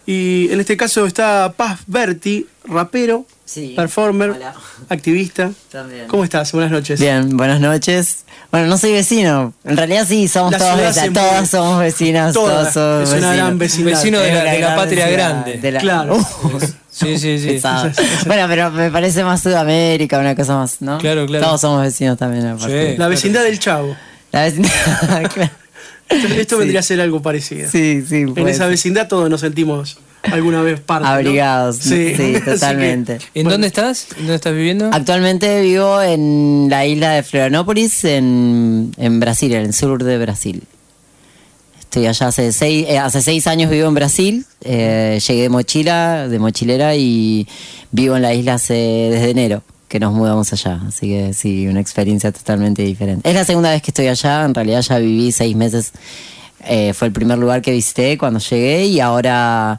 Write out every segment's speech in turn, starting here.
Y en este caso está Paz Berti, rapero, performer, hola, activista. También. ¿Cómo estás? Buenas noches. Bien, buenas noches. Bueno, no soy vecino. En realidad sí, somos todos todas somos vecinas. Todos somos es una gran vecindad. Vecino de la patria grande. Claro. Sí. Bueno, pero me parece más Sudamérica, una cosa más, ¿no? Claro. Todos somos vecinos también. Sí, la vecindad del Chavo. La vecindad, claro. Esto vendría a ser algo parecido. Sí. En esa vecindad todos nos sentimos alguna vez parte, abrigados, ¿no? Sí, totalmente. ¿En dónde estás? ¿En dónde estás viviendo? Actualmente vivo en la isla de Florianópolis, en Brasil, en el sur de Brasil. Estoy allá hace 6 años, vivo en Brasil. Llegué de mochilera, y vivo en la isla desde enero que nos mudamos allá, así que sí, una experiencia totalmente diferente. Es la segunda vez que estoy allá, en realidad ya viví 6 meses, fue el primer lugar que visité cuando llegué, y ahora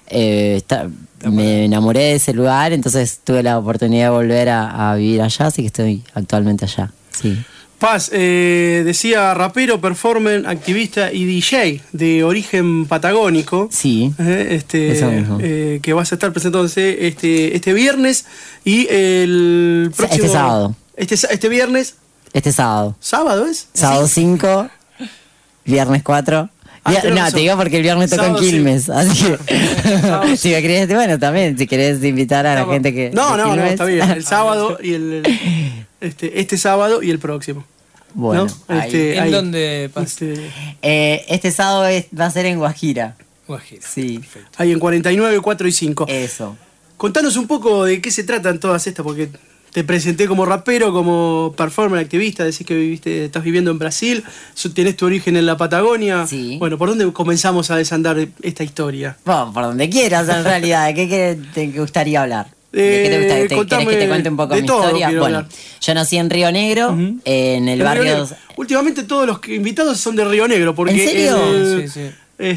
me enamoré de ese lugar, entonces tuve la oportunidad de volver a vivir allá, así que estoy actualmente allá, sí. Paz, decía rapero, performer, activista y DJ de origen patagónico. Sí. Eso mismo. Que vas a estar presentándose este viernes y el próximo. Este sábado. Este viernes. Este sábado. ¿Sábado es? Sábado 5, viernes 4. No, te digo porque el viernes toco en Quilmes, así que si me querés, bueno, también, si querés invitar a la gente que... No, está bien, el sábado y este sábado y el próximo. Bueno, ¿no? ¿En dónde pasa? Este sábado va a ser en Guajira. Sí. Perfecto. Ahí en 49, 4 y 5. Eso. Contanos un poco de qué se tratan todas estas, porque te presenté como rapero, como performer, activista, decís que estás viviendo en Brasil, tenés tu origen en la Patagonia. Sí. Bueno, ¿por dónde comenzamos a desandar esta historia? Bueno, por donde quieras, en realidad. ¿De qué te gustaría hablar? ¿De qué te gustaría? ¿Querés que te cuente un poco mi historia? Bueno, hablar. Yo nací en Río Negro, en el barrio... Últimamente todos los invitados son de Río Negro, porque ¿en serio? Sí.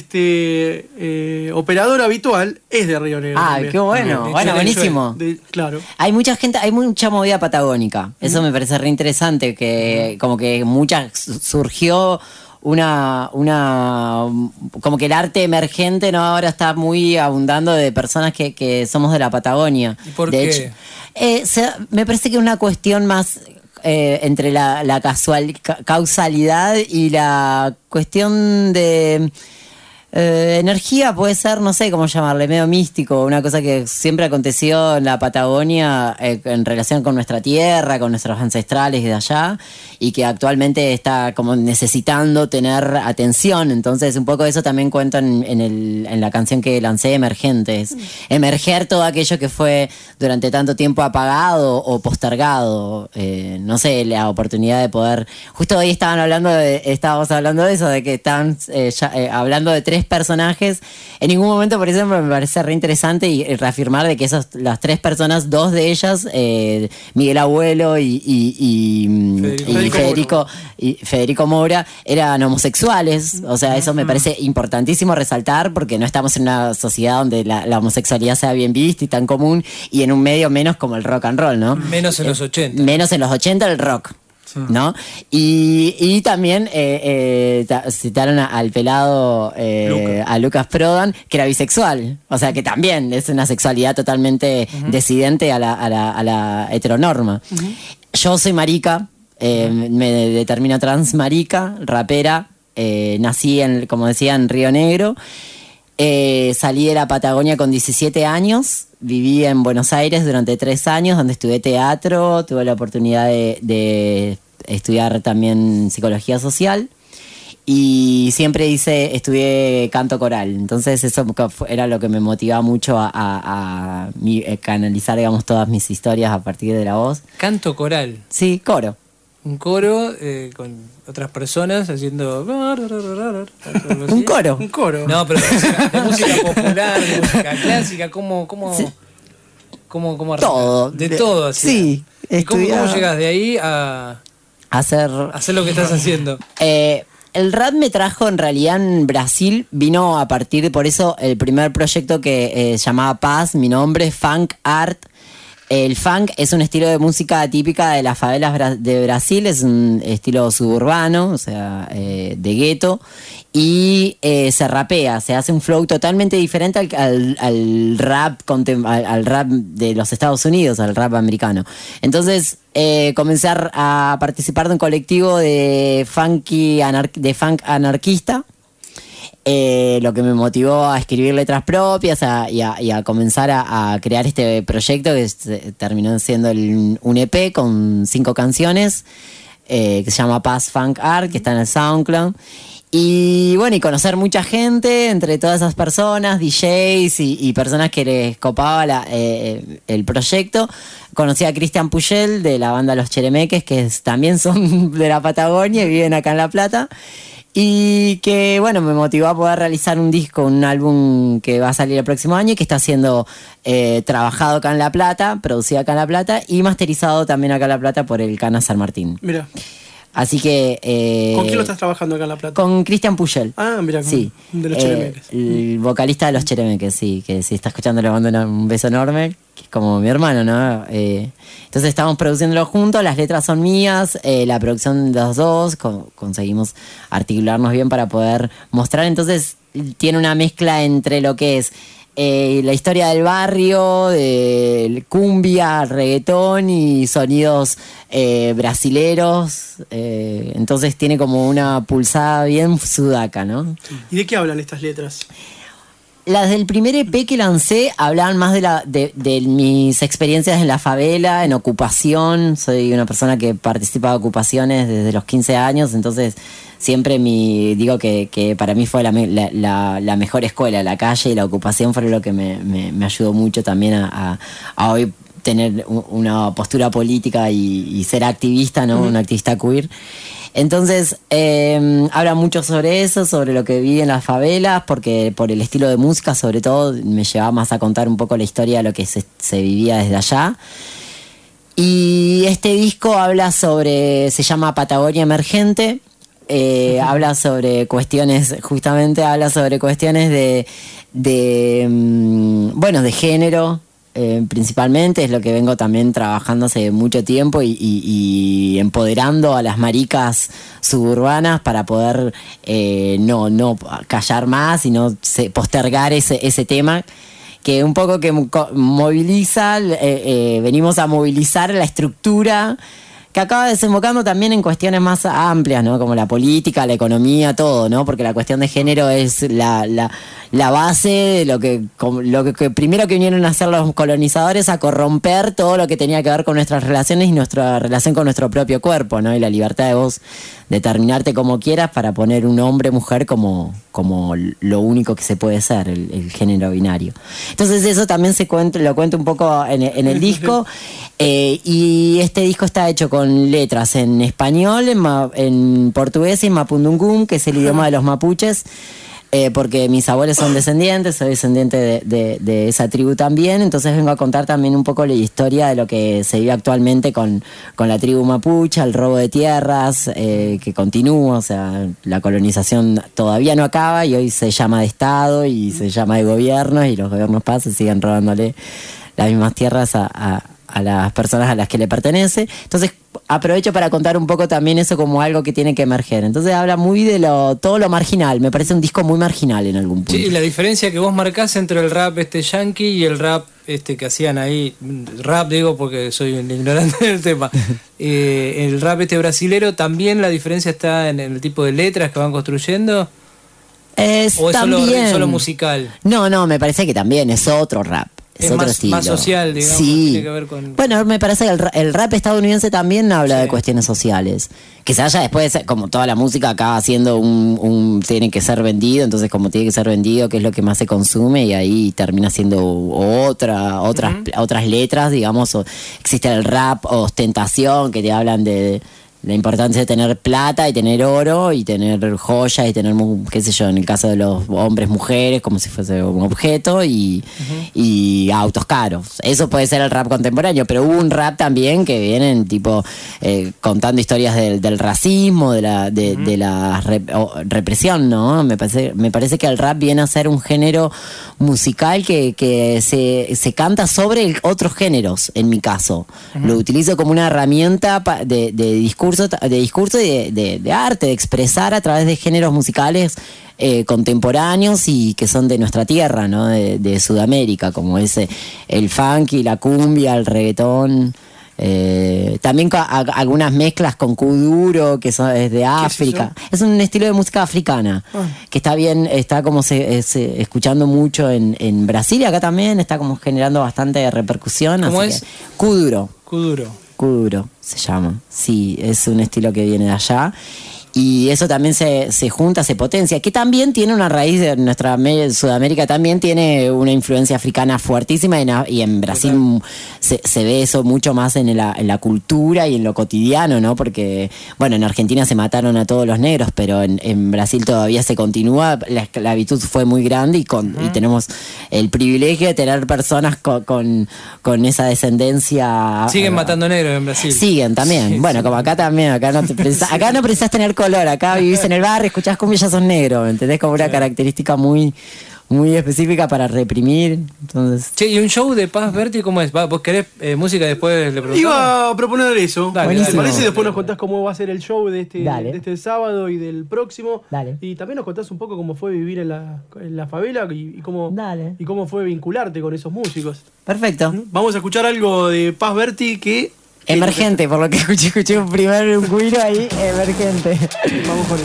Operador habitual es de Río Negro. Qué bueno. Bueno, buenísimo. Claro. Hay mucha movida patagónica. Eso me parece re interesante, que como que surgió como que el arte emergente, ¿no? Ahora está muy abundando de personas que somos de la Patagonia. ¿Y por qué? Me parece que es una cuestión más entre la causalidad y la cuestión de energía, puede ser, no sé cómo llamarle, medio místico, una cosa que siempre aconteció en la Patagonia en relación con nuestra tierra, con nuestros ancestrales de allá, y que actualmente está como necesitando tener atención. Entonces un poco eso también cuento en la canción que lancé, Emergentes. Emerger todo aquello que fue durante tanto tiempo apagado o postergado, no sé, la oportunidad de poder... Justo hoy estábamos hablando de eso, de que estaban hablando de 3 personajes. En ningún momento, por ejemplo, me parece re interesante y reafirmar de que las 3 personas, 2 de ellas, Miguel Abuelo y Federico Moura, eran homosexuales. O sea, eso me parece importantísimo resaltar, porque no estamos en una sociedad donde la homosexualidad sea bien vista y tan común, y en un medio menos como el rock and roll, ¿no? Menos en los 80. Menos en los 80 el rock, ¿no? Y también citaron al pelado, a Lucas Prodan, que era bisexual. O sea, que también es una sexualidad totalmente disidente a la heteronorma. Yo soy marica, me determino trans marica, rapera, nací como decía, en Río Negro. Salí de la Patagonia con 17 años, viví en Buenos Aires durante 3 años, donde estudié teatro, tuve la oportunidad de estudiar también psicología social, y siempre estudié canto coral. Entonces eso era lo que me motivaba mucho a canalizar, digamos, todas mis historias a partir de la voz. ¿Canto coral? Sí, coro. Un coro con otras personas haciendo... Un coro. No, pero de música popular, de música clásica, ¿cómo todo. De todo, así. Sí. ¿Cómo llegas de ahí a hacer lo que estás haciendo? El rap me trajo, en realidad, en Brasil, vino a partir de, por eso, el primer proyecto que llamaba Paz, mi nombre, Funk Art, El funk es un estilo de música típica de las favelas de Brasil, es un estilo suburbano, o sea, de gueto, y se rapea, se hace un flow totalmente diferente al rap de los Estados Unidos, al rap americano. Entonces comencé a participar de un colectivo de funk anarquista. Lo que me motivó a escribir letras propias y a comenzar a crear este proyecto que terminó siendo un EP con 5 canciones que se llama Paz Funk Art, que está en el SoundCloud. Y bueno, y conocer mucha gente entre todas esas personas, DJs y personas que les copaba el proyecto. Conocí a Cristian Puyel de la banda Los Cheremeques, que también son de la Patagonia y viven acá en La Plata. Y que, bueno, me motivó a poder realizar un álbum que va a salir el próximo año y que está siendo trabajado acá en La Plata, producido acá en La Plata y masterizado también acá en La Plata por el Cana San Martín. Mira. Así que... ¿Con quién lo estás trabajando acá en La Plata? Con Cristian Puyel. Ah, mira, sí. De Los Cheremeques. El vocalista de Los Cheremeques, sí, que si está escuchando le mando un beso enorme, que es como mi hermano, ¿no? Entonces estamos produciéndolo juntos, las letras son mías, la producción de los dos, conseguimos articularnos bien para poder mostrar. Entonces tiene una mezcla entre lo que es la historia del barrio, de cumbia, reggaetón y sonidos brasileros. Entonces tiene como una pulsada bien sudaca, ¿no? ¿Y de qué hablan estas letras? Las del primer EP que lancé hablaban más de mis experiencias en la favela, en ocupación. Soy una persona que participa de ocupaciones desde los 15 años, entonces siempre digo que para mí fue la mejor escuela, la calle y la ocupación fue lo que me ayudó mucho también a hoy tener una postura política y ser activista, ¿no? Una activista queer. Entonces, habla mucho sobre eso, sobre lo que viví en las favelas, porque por el estilo de música, sobre todo, me llevaba más a contar un poco la historia de lo que se vivía desde allá. Y este disco se llama Patagonia Emergente, habla sobre cuestiones de género. Principalmente es lo que vengo también trabajando hace mucho tiempo y empoderando a las maricas suburbanas para poder no callar más y no postergar ese tema que un poco que moviliza, venimos a movilizar la estructura que acaba desembocando también en cuestiones más amplias, ¿no? Como la política, la economía, todo, ¿no? Porque la cuestión de género es la base de lo que primero que vinieron a hacer los colonizadores, a corromper todo lo que tenía que ver con nuestras relaciones y nuestra relación con nuestro propio cuerpo, ¿no? Y la libertad de vos determinarte como quieras para poner un hombre, mujer como lo único que se puede ser, el género binario. Entonces eso también lo cuento un poco en el disco. Y este disco está hecho con letras en español, en portugués y en mapudungún, que es el idioma de los mapuches, porque mis abuelos son descendientes, soy descendiente de esa tribu también, entonces vengo a contar también un poco la historia de lo que se vive actualmente con la tribu mapuche, el robo de tierras, que continúa, o sea, la colonización todavía no acaba y hoy se llama de Estado y se llama de gobierno y los gobiernos pasan, siguen robándole las mismas tierras a las personas a las que le pertenece. Entonces aprovecho para contar un poco también eso como algo que tiene que emerger. Entonces habla muy de todo lo marginal. Me parece un disco muy marginal en algún punto. Sí, y la diferencia que vos marcás entre el rap yankee y el rap que hacían ahí, rap digo porque soy un ignorante del tema, el rap brasilero, también la diferencia está en el tipo de letras que van construyendo. ¿O es solo musical? No, me parece que también es otro rap. Es otro estilo. Más social, digamos. Sí. Tiene que ver con... Bueno, me parece que el rap estadounidense también habla de cuestiones sociales. Que se haya después, como toda la música acaba siendo tiene que ser vendido, entonces como tiene que ser vendido, que es lo que más se consume, y ahí termina siendo otras letras, digamos. Existe el rap ostentación, que te hablan de la importancia de tener plata y tener oro y tener joyas y tener, qué sé yo, en el caso de los hombres, mujeres, como si fuese un objeto y autos caros. Eso puede ser el rap contemporáneo, pero hubo un rap también que vienen tipo contando historias del racismo, de la represión, ¿no? Me parece que el rap viene a ser un género musical que se canta sobre otros géneros, en mi caso. Lo utilizo como una herramienta de discurso y de arte, de expresar a través de géneros musicales contemporáneos y que son de nuestra tierra, ¿no? De Sudamérica, como el funky, la cumbia, el reggaetón. También algunas mezclas con kuduro, que es de África. Es un estilo de música africana que está bien, está como escuchando mucho en Brasil, y acá también está como generando bastante repercusión. ¿Cómo es? Kuduro. Kuduro Se llama. Sí, es un estilo que viene de allá. Y eso también se junta, se potencia, que también tiene una raíz de nuestra Sudamérica, también tiene una influencia africana fuertísima, y en Brasil se ve eso mucho más en la cultura y en lo cotidiano, ¿no? Porque, bueno, en Argentina se mataron a todos los negros, pero en Brasil todavía se continúa, la esclavitud fue muy grande y tenemos el privilegio de tener personas con esa descendencia. Siguen matando negros en Brasil. Siguen también. Sí, bueno, sí. Como acá también, acá no precisás tener color, acá vivís en el barrio, escuchás cumbia y ya sos negro, ¿entendés? Como una característica muy, muy específica para reprimir. Entonces... Che, ¿y un show de Paz Berti cómo es? ¿Vos querés música después le preguntamos? Iba a proponer eso. Dale. ¿Te parece? Después nos contás cómo va a ser el show de este sábado y del próximo. Dale. Y también nos contás un poco cómo fue vivir en la favela y cómo fue vincularte con esos músicos. Perfecto. Vamos a escuchar algo de Paz Berti que... Emergente, por lo que escuché un cuiro ahí, emergente. Vamos con eso.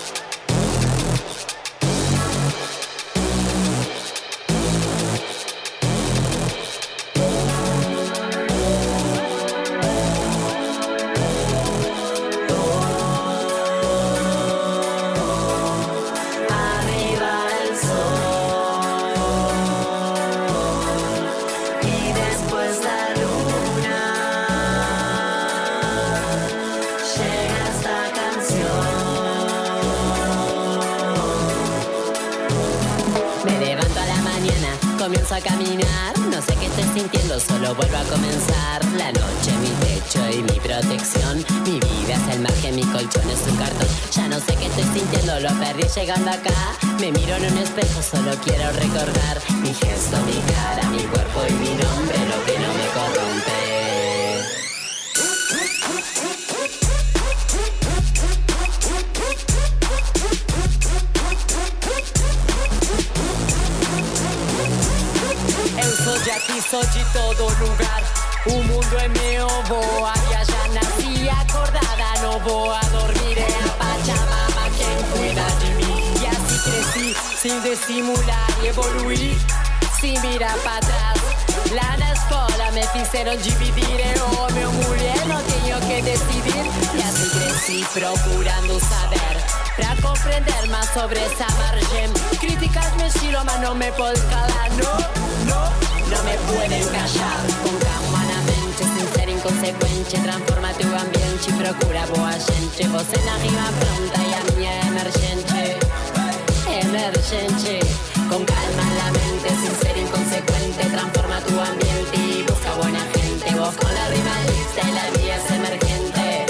Comienzo a caminar, no sé qué estoy sintiendo, solo vuelvo a comenzar. La noche, mi techo y mi protección. Mi vida es el margen, mi colchón es un cartón. Ya no sé qué estoy sintiendo, lo perdí llegando acá. Me miro en un espejo, solo quiero recordar mi gesto, mi cara, mi cuerpo y mi nombre, lo que no me corrompe. Soy de todo lugar, un mundo é meu, vou a viajar, nasci acordada, não vou a dormir, é a Pachamama quem cuida de mim. E assim cresci, sem dissimular e evoluir, sem mirar para trás. Lá na escola me fizeram dividir, eu homem ou mulher, não tenho que decidir. E assim cresci procurando saber, pra compreender mais sobre essa margem. Críticas me estilo, mas não me pode calar, no me pueden callar. Con calma na mente, sin ser inconsequente, transforma tu ambiente, procura boa gente. Você na rima pronta e a minha é emergente. Con calma en la mente, sin ser inconsecuente, transforma tu ambiente y busca buena gente. Vos con la rima lista y la mía es emergente.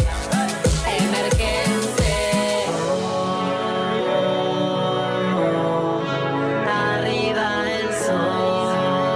Arriba el sol.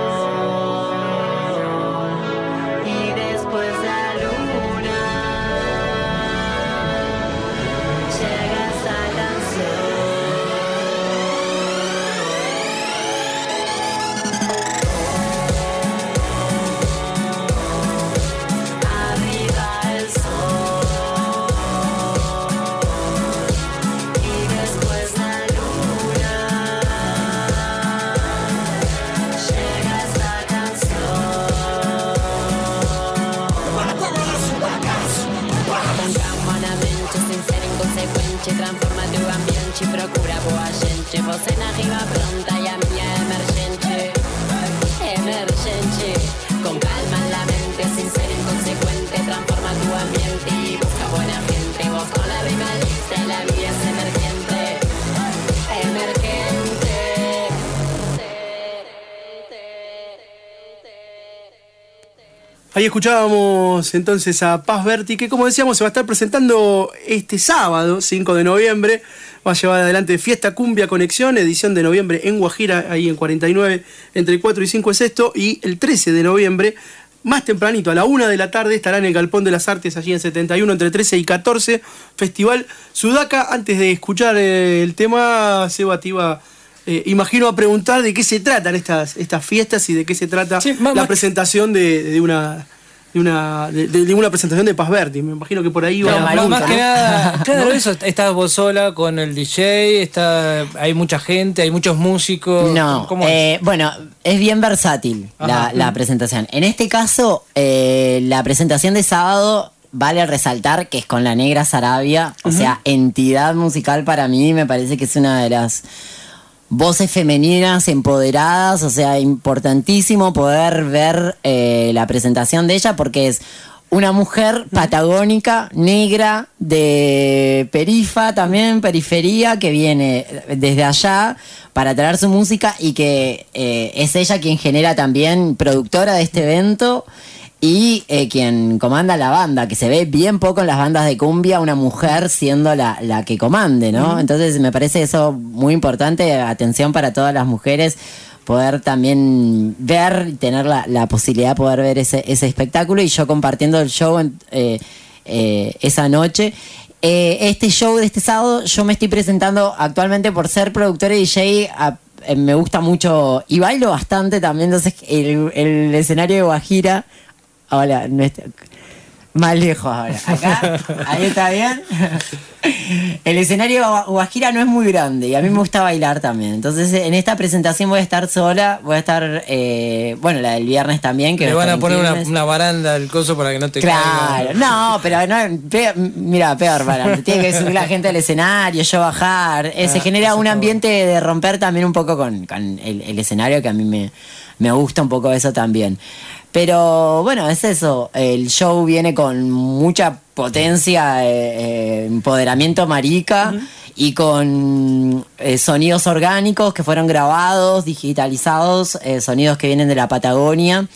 Transforma tu ambiente, procura boa gente. Você na rima pronta e a minha é emergente. Con calma en la mente, sin ser inconsecuente, transforma tu ambiente y busca buena gente. Ahí escuchábamos entonces a Paz Berti, que como decíamos se va a estar presentando este sábado, 5 de noviembre. Va a llevar adelante Fiesta Cumbia Conexión, edición de noviembre en Guajira, ahí en 49, entre 4 y 5 es esto. Y el 13 de noviembre, más tempranito, a la 1 de la tarde, estará en el Galpón de las Artes, allí en 71, entre 13 y 14, Festival Sudaca. Antes de escuchar el tema, Seba te iba... imagino a preguntar de qué se tratan estas fiestas y de qué se trata la presentación de una presentación de Paz Berti. Me imagino que por ahí va la pregunta, más que nada, claro, eso, estás vos sola con el DJ, hay mucha gente, hay muchos músicos. No, ¿cómo es? bueno, es bien versátil la presentación. En este caso, la presentación de sábado, vale resaltar que es con la Negra Sarabia, o sea, entidad musical para mí, me parece que es una de las voces femeninas empoderadas, o sea, importantísimo poder ver la presentación de ella porque es una mujer patagónica, negra, de periferia, que viene desde allá para traer su música y que es ella quien genera también, productora de este evento y quien comanda la banda, que se ve bien poco en las bandas de cumbia, una mujer siendo la que comande, ¿no? Entonces me parece eso muy importante, atención para todas las mujeres, poder también ver y tener la posibilidad de poder ver ese espectáculo y yo compartiendo el show esa noche. Este show de este sábado, yo me estoy presentando actualmente por ser productora y DJ. Me gusta mucho y bailo bastante también, entonces el escenario de Guajira. Hola, más lejos ahora. Acá, ahí está bien. El escenario Guajira no es muy grande y a mí me gusta bailar también. Entonces en esta presentación voy a estar sola, voy a estar, bueno, la del viernes también. Que me van a poner una baranda al coso para que no te caiga. Claro, no, pero no, mira, peor baranda. Tiene que subir la gente al escenario, yo bajar. Se genera un ambiente de romper también un poco con el escenario, que a mí me gusta un poco eso también. Pero bueno, es eso, el show viene con mucha potencia, empoderamiento marica y con sonidos orgánicos que fueron grabados, digitalizados, sonidos que vienen de la Patagonia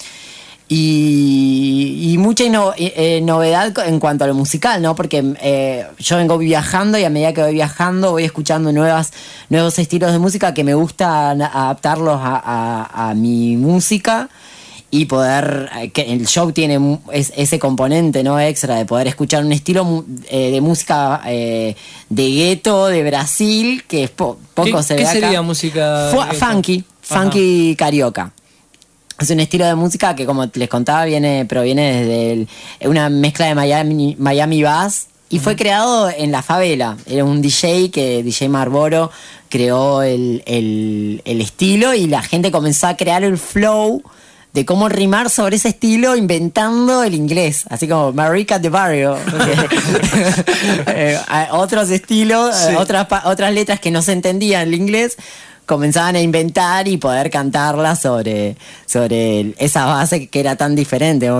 y mucha novedad en cuanto a lo musical, ¿no? Porque yo vengo viajando y a medida que voy viajando voy escuchando nuevos estilos de música que me gusta adaptarlos a mi música. Y poder, que el show tiene ese componente, ¿no?, extra de poder escuchar un estilo de música de gueto de Brasil que es poco se ve acá. ¿Qué sería música? Funky carioca. Es un estilo de música que, como les contaba, proviene desde una mezcla de Miami Bass y fue creado en la favela. Era un DJ Marlboro creó el estilo y la gente comenzó a crear el flow de cómo rimar sobre ese estilo inventando el inglés, así como Marica de Barrio. Otros estilos, sí. otras letras que no se entendían en el inglés, comenzaban a inventar y poder cantarlas sobre esa base que era tan diferente.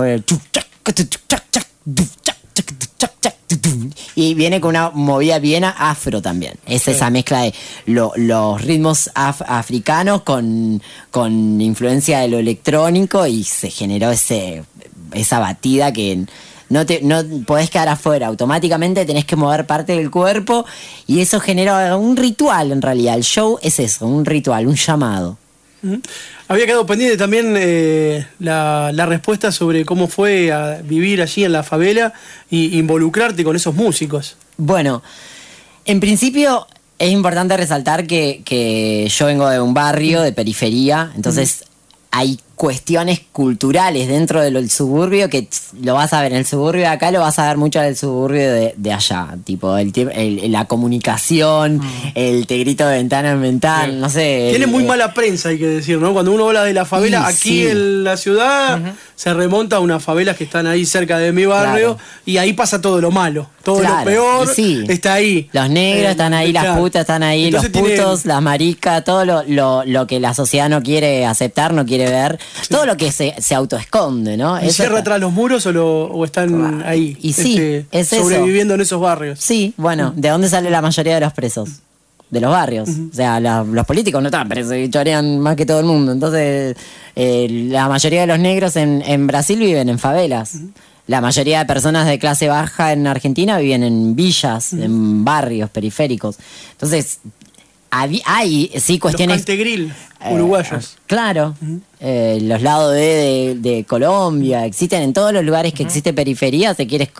Y viene con una movida bien afro también. Es esa mezcla de los ritmos africanos con influencia de lo electrónico y se generó esa batida que no podés quedar afuera. Automáticamente tenés que mover parte del cuerpo y eso genera un ritual en realidad. El show es eso, un ritual, un llamado. Había quedado pendiente también la respuesta sobre cómo fue a vivir allí en la favela y involucrarte con esos músicos. Bueno, en principio es importante resaltar que yo vengo de un barrio de periferia, entonces hay cuestiones culturales dentro del suburbio que lo vas a ver en el suburbio de acá, lo vas a ver mucho en el suburbio de allá, tipo la comunicación, el te grito de ventana en ventana, no sé. Tiene muy mala prensa, hay que decir, ¿no? Cuando uno habla de la favela, aquí en la ciudad se remonta a unas favelas que están ahí cerca de mi barrio, y ahí pasa todo lo malo, todo lo peor está ahí. Los negros están ahí, las putas están ahí, entonces los putos, las maricas, todo lo que la sociedad no quiere aceptar, no quiere ver. Todo lo que se autoesconde, ¿no? ¿Y cierra atrás los muros o están ahí? Y sí, es sobreviviendo en esos barrios. Sí, bueno, ¿de dónde sale la mayoría de los presos? de los barrios. O sea, los políticos no están presos y chorean más que todo el mundo. Entonces, la mayoría de los negros en Brasil viven en favelas. La mayoría de personas de clase baja en Argentina viven en villas, en barrios periféricos. Entonces, hay sí cuestiones... Los cantegril uruguayos. Claro. Los lados de Colombia, existen en todos los lugares que existe periferia, se quiere...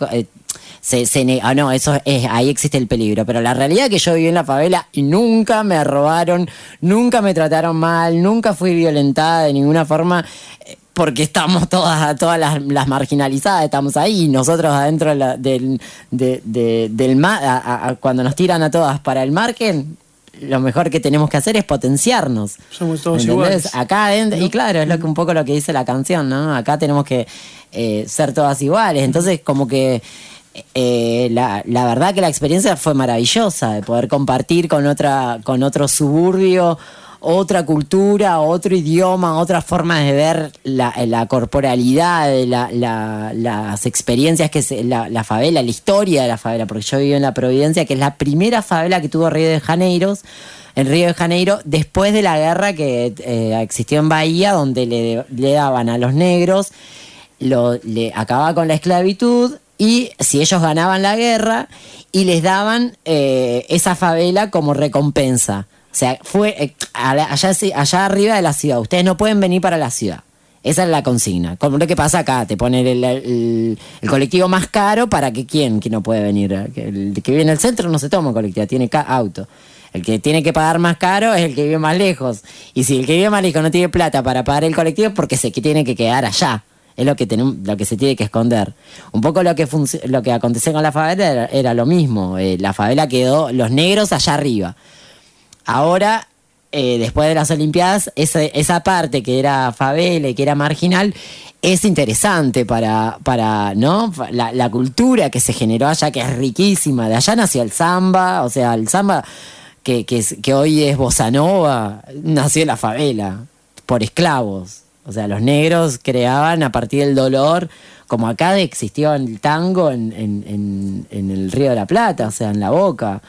no, eso es, ahí existe el peligro. Pero la realidad es que yo viví en la favela y nunca me robaron, nunca me trataron mal, nunca fui violentada de ninguna forma, porque estamos todas las marginalizadas, estamos ahí, y nosotros adentro del mar, cuando nos tiran a todas para el margen, lo mejor que tenemos que hacer es potenciarnos. Somos todos iguales. Acá adentro, ¿no? Y claro, es un poco lo que dice la canción, ¿no? Acá tenemos que ser todas iguales. Entonces, como que la verdad que la experiencia fue maravillosa de poder compartir con otro suburbio, otra cultura, otro idioma, otra forma de ver la corporalidad, las experiencias que la favela, la historia de la favela, porque yo vivo en la Providencia, que es la primera favela que tuvo Río de Janeiro, después de la guerra que existió en Bahía, donde le daban a los negros, le acababa con la esclavitud, y si ellos ganaban la guerra, y les daban esa favela como recompensa. O sea, fue allá arriba de la ciudad. Ustedes no pueden venir para la ciudad. Esa es la consigna. Como lo que pasa acá, te ponen el colectivo más caro para que ¿quién no puede venir? El que vive en el centro no se toma un colectivo, tiene auto. El que tiene que pagar más caro es el que vive más lejos. Y si el que vive más lejos no tiene plata para pagar el colectivo, es porque se tiene que quedar allá. Es lo que se tiene que esconder. Un poco lo que aconteció con la favela era lo mismo. La favela quedó, los negros allá arriba. Ahora, después de las Olimpiadas, esa parte que era favela y que era marginal es interesante para ¿no? La cultura que se generó allá, que es riquísima. De allá nació el samba, o sea, el samba que hoy es bossa nova, nació en la favela, por esclavos. O sea, los negros creaban a partir del dolor, como acá existió el tango en el Río de la Plata, o sea, en La Boca.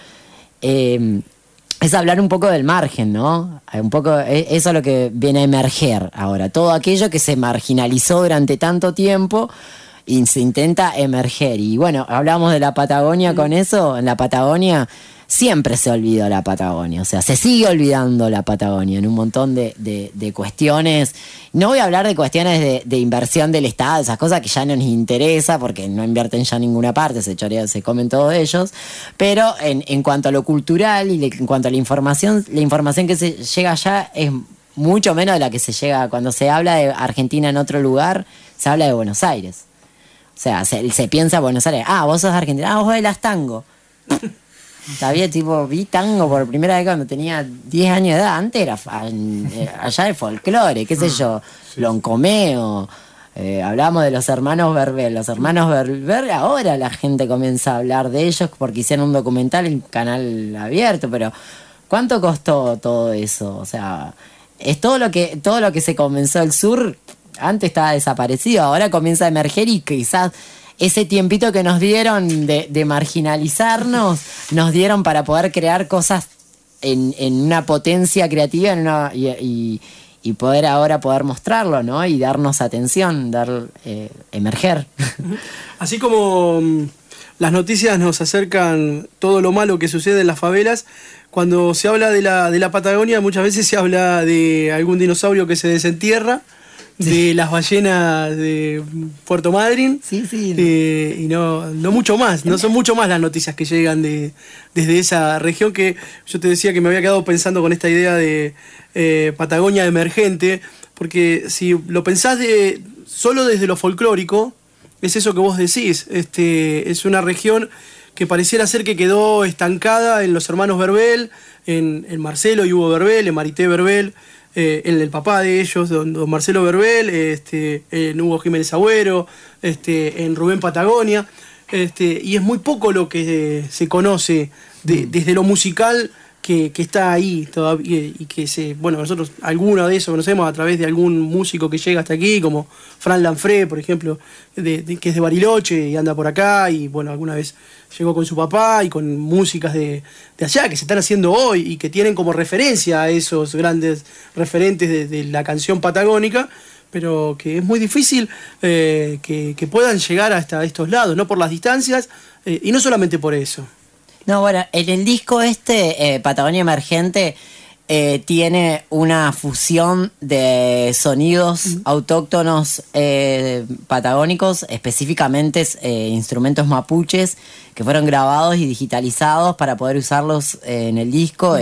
Es hablar un poco del margen, ¿no? Un poco, eso es lo que viene a emerger ahora. Todo aquello que se marginalizó durante tanto tiempo y se intenta emerger. Y bueno, hablamos de la Patagonia con eso. En la Patagonia siempre se olvidó la Patagonia. O sea, se sigue olvidando la Patagonia en un montón de cuestiones. No voy a hablar de cuestiones de inversión del Estado, esas cosas que ya no nos interesa porque no invierten ya en ninguna parte, se comen todos ellos. Pero en cuanto a lo cultural y en cuanto a la información que se llega allá es mucho menos de la que se llega cuando se habla de Argentina en otro lugar, se habla de Buenos Aires. O sea, se piensa Buenos Aires, vos sos argentina, vos bailás tango. Todavía vi tango por primera vez cuando tenía 10 años de edad. Antes era allá de folclore, qué sé yo, loncomeo. Hablamos de los hermanos Verbel. Los hermanos Verbel, ahora la gente comienza a hablar de ellos porque hicieron un documental en canal abierto, pero ¿cuánto costó todo eso? O sea, es todo lo que se comenzó el sur, antes estaba desaparecido, ahora comienza a emerger y quizás ese tiempito que nos dieron de marginalizarnos, nos dieron para poder crear cosas en una potencia creativa y poder mostrarlo, ¿no? Y darnos atención, emerger. Así como las noticias nos acercan todo lo malo que sucede en las favelas, cuando se habla de la Patagonia muchas veces se habla de algún dinosaurio que se desentierra, de las ballenas de Puerto Madryn, y no mucho más, no son mucho más las noticias que llegan desde esa región, que yo te decía que me había quedado pensando con esta idea de Patagonia emergente, porque si lo pensás solo desde lo folclórico, es eso que vos decís, es una región que pareciera ser que quedó estancada en los hermanos Verbel, en Marcelo y Hugo Verbel, en Marité Verbel, en el papá de ellos, don Marcelo Verbel, en Hugo Jiménez Agüero, en Rubén Patagonia, y es muy poco lo que se conoce desde lo musical que está ahí todavía y que bueno, nosotros alguno de eso conocemos a través de algún músico que llega hasta aquí, como Fran Lanfré, por ejemplo, que es de Bariloche y anda por acá, y bueno, alguna vez llegó con su papá y con músicas de allá que se están haciendo hoy y que tienen como referencia a esos grandes referentes de la canción patagónica, pero que es muy difícil que puedan llegar hasta estos lados, no por las distancias y no solamente por eso. No, bueno, en el disco Patagonia Emergente, tiene una fusión de sonidos autóctonos patagónicos, específicamente instrumentos mapuches, que fueron grabados y digitalizados para poder usarlos en el disco.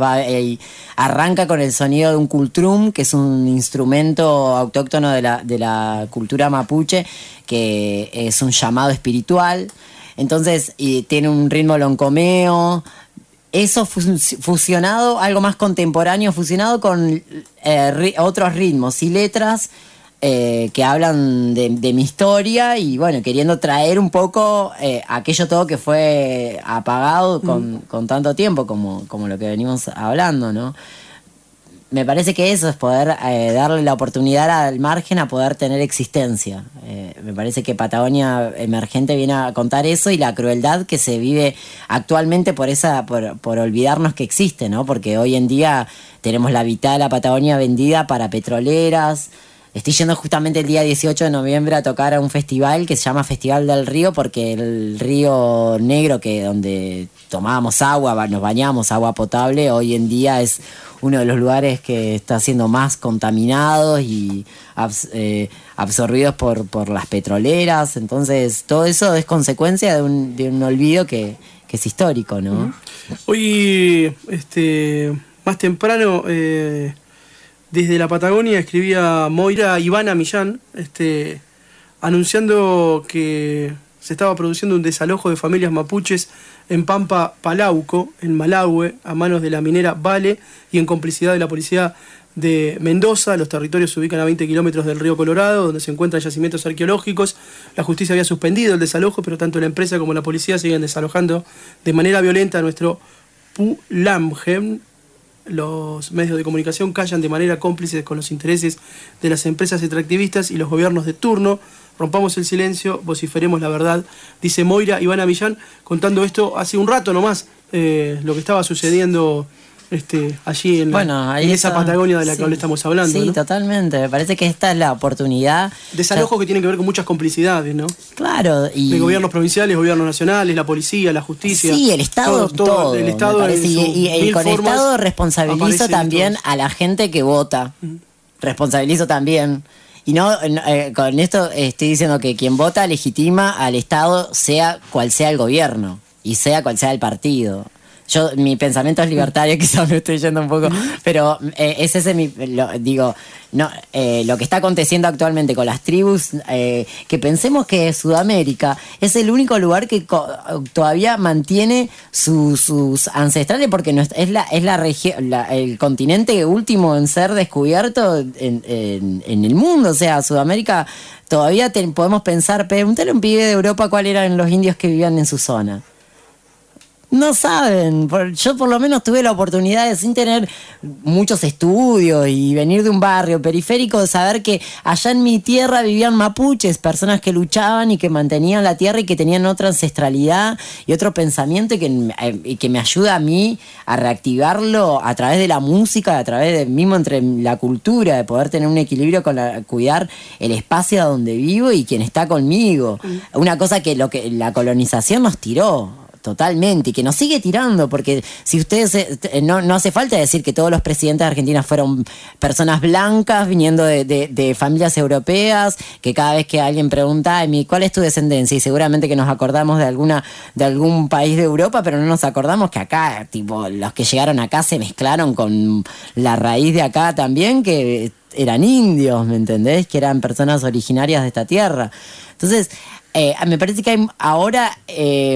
Arranca con el sonido de un cultrum, que es un instrumento autóctono de la cultura mapuche, que es un llamado espiritual. Entonces, tiene un ritmo loncomeo. Eso fusionado, algo más contemporáneo, fusionado con otros ritmos y letras que hablan de mi historia, y bueno, queriendo traer un poco aquello todo que fue apagado con tanto tiempo, como lo que venimos hablando, ¿no? Me parece que eso es poder darle la oportunidad al margen a poder tener existencia. Me parece que Patagonia Emergente viene a contar eso, y la crueldad que se vive actualmente por olvidarnos que existe, ¿no? Porque hoy en día tenemos la mitad de la Patagonia vendida para petroleras. Estoy yendo justamente el día 18 de noviembre a tocar a un festival que se llama Festival del Río, porque el río Negro, donde tomábamos agua, nos bañamos, agua potable, hoy en día es uno de los lugares que está siendo más contaminados y absorbidos por las petroleras. Entonces todo eso es consecuencia de un olvido que es histórico, ¿no? Hoy, más temprano, desde la Patagonia escribía Moira Ivana Millán, anunciando que se estaba produciendo un desalojo de familias mapuches en Pampa Palauco, en Malahue, a manos de la minera Vale y en complicidad de la policía de Mendoza. Los territorios se ubican a 20 kilómetros del río Colorado, donde se encuentran yacimientos arqueológicos. La justicia había suspendido el desalojo, pero tanto la empresa como la policía siguen desalojando de manera violenta a nuestro Pulamgen. Los medios de comunicación callan de manera cómplice con los intereses de las empresas extractivistas y los gobiernos de turno. Rompamos el silencio, vociferemos la verdad, dice Moira Ivana Millán, contando esto hace un rato nomás, lo que estaba sucediendo allí en esa Patagonia de la que ahora estamos hablando. Sí, ¿no? Totalmente. Me parece que esta es la oportunidad. Desalojos que tienen que ver con muchas complicidades, ¿no? Claro. De gobiernos provinciales, gobiernos nacionales, la policía, la justicia. Sí, el Estado, todo. El Estado y con el Estado responsabilizo también a la gente que vota. Responsabilizo también. Y con esto estoy diciendo que quien vota legitima al Estado, sea cual sea el gobierno y sea cual sea el partido. Mi pensamiento es libertario, quizás me estoy yendo un poco, pero es ese lo que está aconteciendo actualmente con las tribus, que pensemos que Sudamérica es el único lugar que todavía mantiene sus ancestrales, porque es la región, el continente último en ser descubierto en el mundo. O sea, Sudamérica todavía podemos pensar, pregúntale a un pibe de Europa cuáles eran los indios que vivían en su zona. No saben. Yo por lo menos tuve la oportunidad de, sin tener muchos estudios y venir de un barrio periférico, de saber que allá en mi tierra vivían mapuches, personas que luchaban y que mantenían la tierra y que tenían otra ancestralidad y otro pensamiento, y que me ayuda a mí a reactivarlo a través de la música, a través de mismo entre la cultura, de poder tener un equilibrio con cuidar el espacio donde vivo y quien está conmigo. Una cosa que la colonización nos tiró totalmente, y que nos sigue tirando, porque si ustedes no hace falta decir que todos los presidentes de Argentina fueron personas blancas viniendo de familias europeas, que cada vez que alguien pregunta, ¿cuál es tu descendencia? Y seguramente que nos acordamos de algún país de Europa, pero no nos acordamos que acá, los que llegaron acá se mezclaron con la raíz de acá también, que eran indios, ¿me entendés? Que eran personas originarias de esta tierra. Entonces, me parece que ahora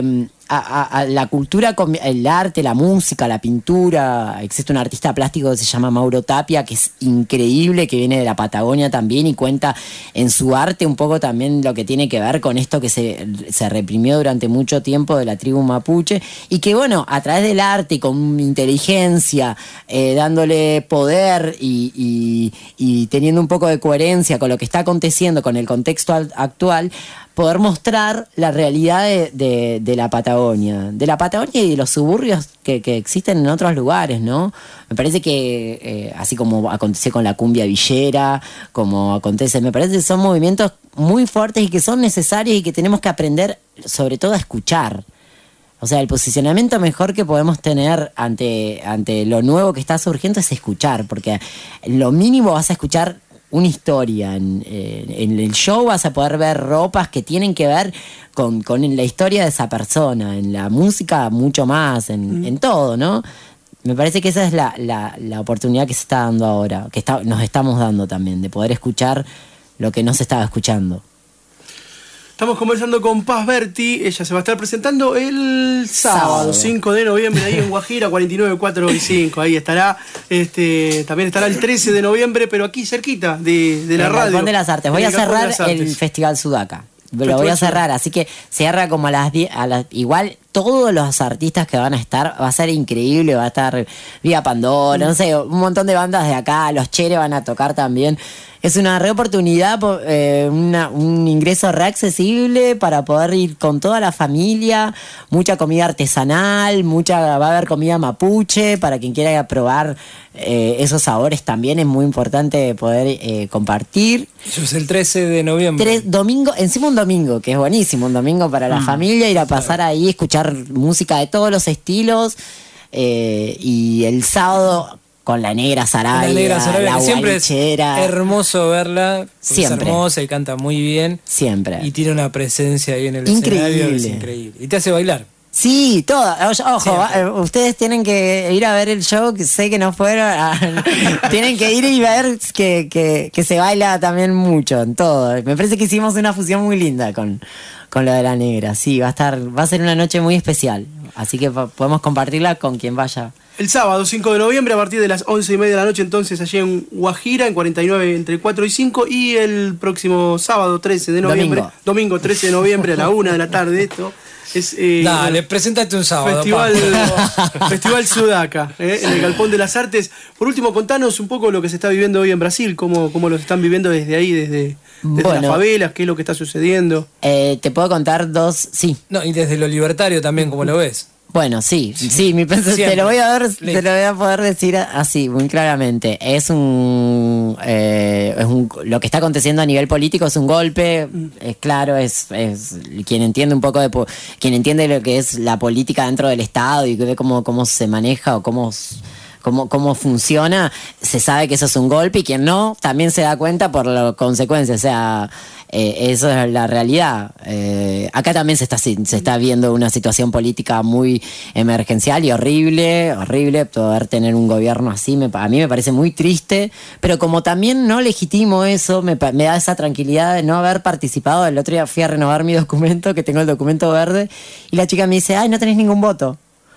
a la cultura, el arte, la música, la pintura. Existe un artista plástico que se llama Mauro Tapia, que es increíble, que viene de la Patagonia también y cuenta en su arte un poco también lo que tiene que ver con esto que se reprimió durante mucho tiempo de la tribu mapuche, y que bueno, a través del arte y con inteligencia, dándole poder y teniendo un poco de coherencia con lo que está aconteciendo, con el contexto actual, poder mostrar la realidad de la Patagonia y de los suburbios que existen en otros lugares, ¿no? Me parece que, así como acontece con la cumbia villera, como acontece, me parece que son movimientos muy fuertes y que son necesarios y que tenemos que aprender, sobre todo, a escuchar. O sea, el posicionamiento mejor que podemos tener ante lo nuevo que está surgiendo es escuchar, porque lo mínimo vas a escuchar una historia. En el show vas a poder ver ropas que tienen que ver con la historia de esa persona, en la música mucho más, en todo, ¿no? Me parece que esa es la oportunidad que se está dando ahora, que nos estamos dando también, de poder escuchar lo que no se estaba escuchando. Estamos conversando con Paz Berti, ella se va a estar presentando el sábado 5 de noviembre ahí en Guajira, 49, 4 y 5, ahí estará, también estará el 13 de noviembre, pero aquí cerquita de la radio. Galpón de las Artes. Voy a cerrar el Festival Sudaca. Lo voy a cerrar, así que cierra como a las 10, igual todos los artistas que van a estar, va a ser increíble, va a estar Vía Pandora, no sé, un montón de bandas de acá, los Chere van a tocar también. Es una re oportunidad, un ingreso re accesible para poder ir con toda la familia, mucha comida artesanal, va a haber comida mapuche, para quien quiera probar esos sabores también es muy importante poder compartir. Eso es el 13 de noviembre. Domingo, encima un domingo, que es buenísimo, un domingo para la familia, ir a pasar ahí, escuchar música de todos los estilos, y el sábado con la Negra Sarabia, la siempre guarichera. Es hermoso verla, siempre. Es hermosa y canta muy bien. Siempre. Y tiene una presencia ahí en el increíble. escenario, es increíble. Y te hace bailar. Sí, todo. Ojo, ustedes tienen que ir a ver el show, que sé que no fueron. Tienen que ir y ver que se baila también mucho en todo. Me parece que hicimos una fusión muy linda con lo de la Negra. Sí, va a ser una noche muy especial. Así que podemos compartirla con quien vaya. El sábado 5 de noviembre a partir de las 11:30 de la noche, entonces allí en Guajira, en 49 entre 4 y 5, y el próximo sábado 13 de noviembre, domingo 13 de noviembre a la 1 de la tarde, esto es... Dale, presentate un sábado. Festival Sudaca, en el Galpón de las Artes. Por último, contanos un poco lo que se está viviendo hoy en Brasil, cómo lo están viviendo desde ahí, desde las favelas, qué es lo que está sucediendo. Te puedo contar dos, sí. No, y desde lo libertario también, ¿cómo lo ves? Bueno, sí, te lo voy a poder decir así, muy claramente. Lo que está aconteciendo a nivel político es un golpe, es claro, es quien entiende un poco quien entiende lo que es la política dentro del Estado y ve cómo se maneja o cómo funciona, se sabe que eso es un golpe, y quien no, también se da cuenta por las consecuencias. O sea, eso es la realidad. Acá también se está viendo una situación política muy emergencial y horrible. Poder tener un gobierno así a mí me parece muy triste, pero como también no legitimo eso, me da esa tranquilidad de no haber participado. El otro día fui a renovar mi documento, que tengo el documento verde, y la chica me dice, ay, no tenés ningún voto.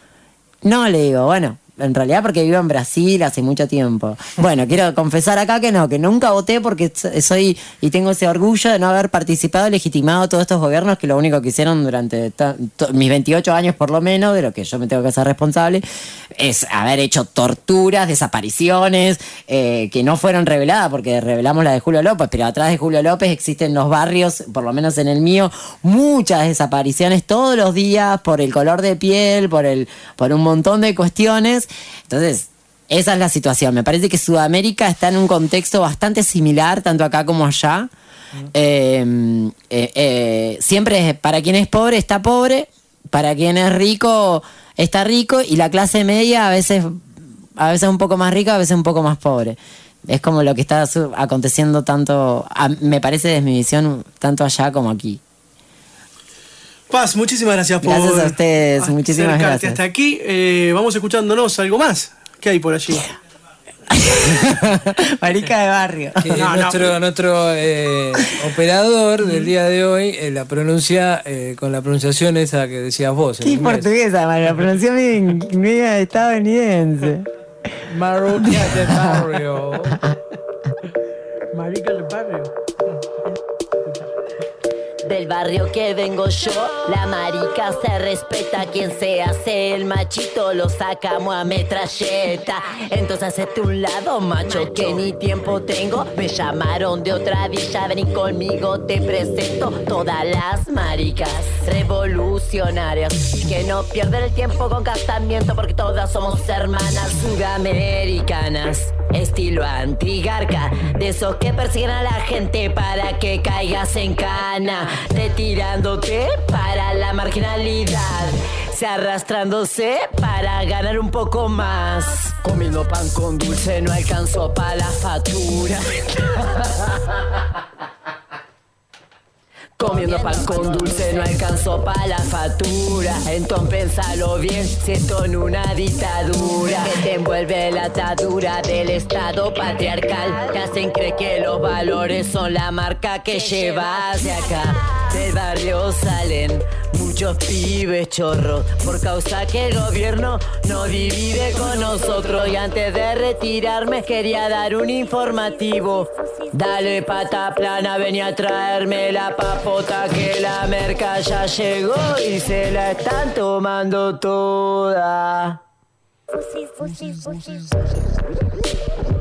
No, le digo, bueno, en realidad porque vivo en Brasil hace mucho tiempo. Bueno, quiero confesar acá que nunca voté, porque soy y tengo ese orgullo de no haber participado, legitimado todos estos gobiernos que lo único que hicieron durante mis 28 años por lo menos, de lo que yo me tengo que hacer responsable, es haber hecho torturas, desapariciones, que no fueron reveladas, porque revelamos la de Julio López, pero atrás de Julio López existen los barrios, por lo menos en el mío, muchas desapariciones todos los días por el color de piel, por un montón de cuestiones. Entonces, esa es la situación. Me parece que Sudamérica está en un contexto bastante similar, tanto acá como allá. Siempre para quien es pobre está pobre, para quien es rico está rico, y la clase media a veces un poco más rica, a veces un poco más pobre. Es como lo que está aconteciendo tanto, me parece desde mi visión, tanto allá como aquí. Paz, muchísimas gracias por... Gracias a ustedes, muchísimas gracias. Hasta aquí, vamos escuchándonos algo más. ¿Qué hay por allí? Marica de barrio. Que nuestro operador del día de hoy la pronuncia con la pronunciación esa que decías vos. ¿Qué portuguesa, man? La pronunciación media estadounidense. Marica de barrio. Marica del barrio. Del barrio que vengo yo, la marica se respeta. Quien se hace el machito lo sacamos a metralleta. Entonces hacete un lado, macho, que ni tiempo tengo. Me llamaron de otra villa, vení conmigo, te presento todas las maricas revolucionarias que no pierden el tiempo con casamiento, porque todas somos hermanas sudamericanas. Estilo antigarca, de esos que persiguen a la gente para que caigas en cana, retirándote para la marginalidad, se arrastrándose para ganar un poco más. Comiendo pan con dulce no alcanzó para la factura. Comiendo pan con dulce no alcanzó para la factura. Entonces pensalo bien, si esto en una dictadura que te envuelve la atadura del estado patriarcal, te hacen creer que los valores son la marca que llevas de acá. Del barrio salen muchos pibes chorros por causa que el gobierno no divide con nosotros. Y antes de retirarme quería dar un informativo. Dale pata plana, vení a traerme la papota, que la merca ya llegó y se la están tomando toda.